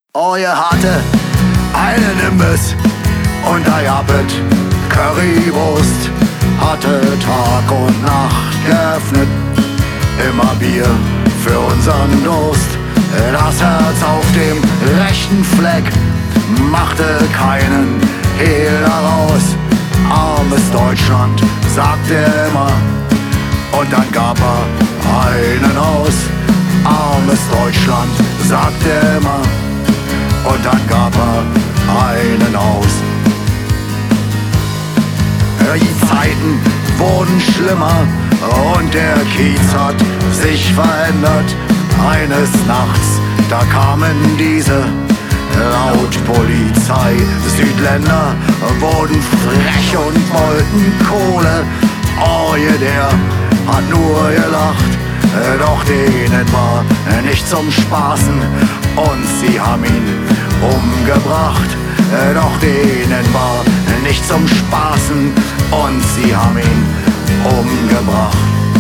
Oh, ihr hatte einen Imbiss und ihr habt Currywurst, hatte Tag und Nacht geöffnet, immer Bier für unseren Durst. Das Herz auf dem rechten Fleck machte keinen Hehl daraus. Armes Deutschland, sagt er immer, und dann gab er einen aus. Armes Deutschland, sagt er immer, und dann gab er einen aus. Die Zeiten wurden schlimmer und der Kiez hat sich verändert. Eines Nachts, da kamen diese laut Polizei. Südländer wurden frech und wollten Kohle. Oh, der hat nur gelacht, doch denen war nicht zum Spaßen und sie haben ihn umgebracht. Doch denen war nicht zum Spaßen und sie haben ihn umgebracht.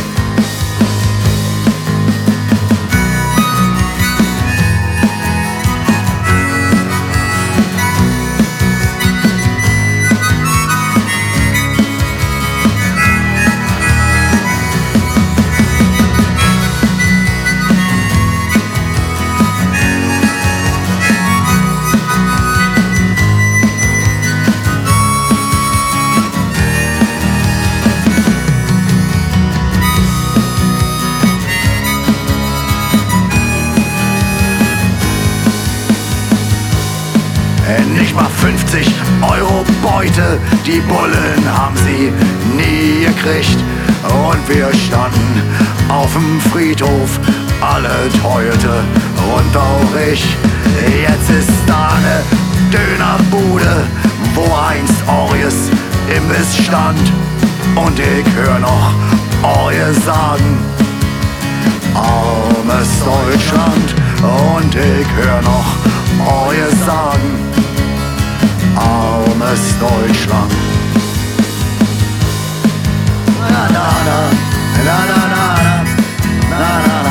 Nicht mal 50 Euro Beute, die Bullen haben sie nie gekriegt. Und wir standen auf dem Friedhof, alle heulte und auch ich. Jetzt ist da ne Dönerbude, wo einst Orjes Imbiss stand. Und ich hör noch Orje sagen, armes Deutschland. Und ich hör noch Orje sagen, armes Deutschland. Na na na, na na na, na na na.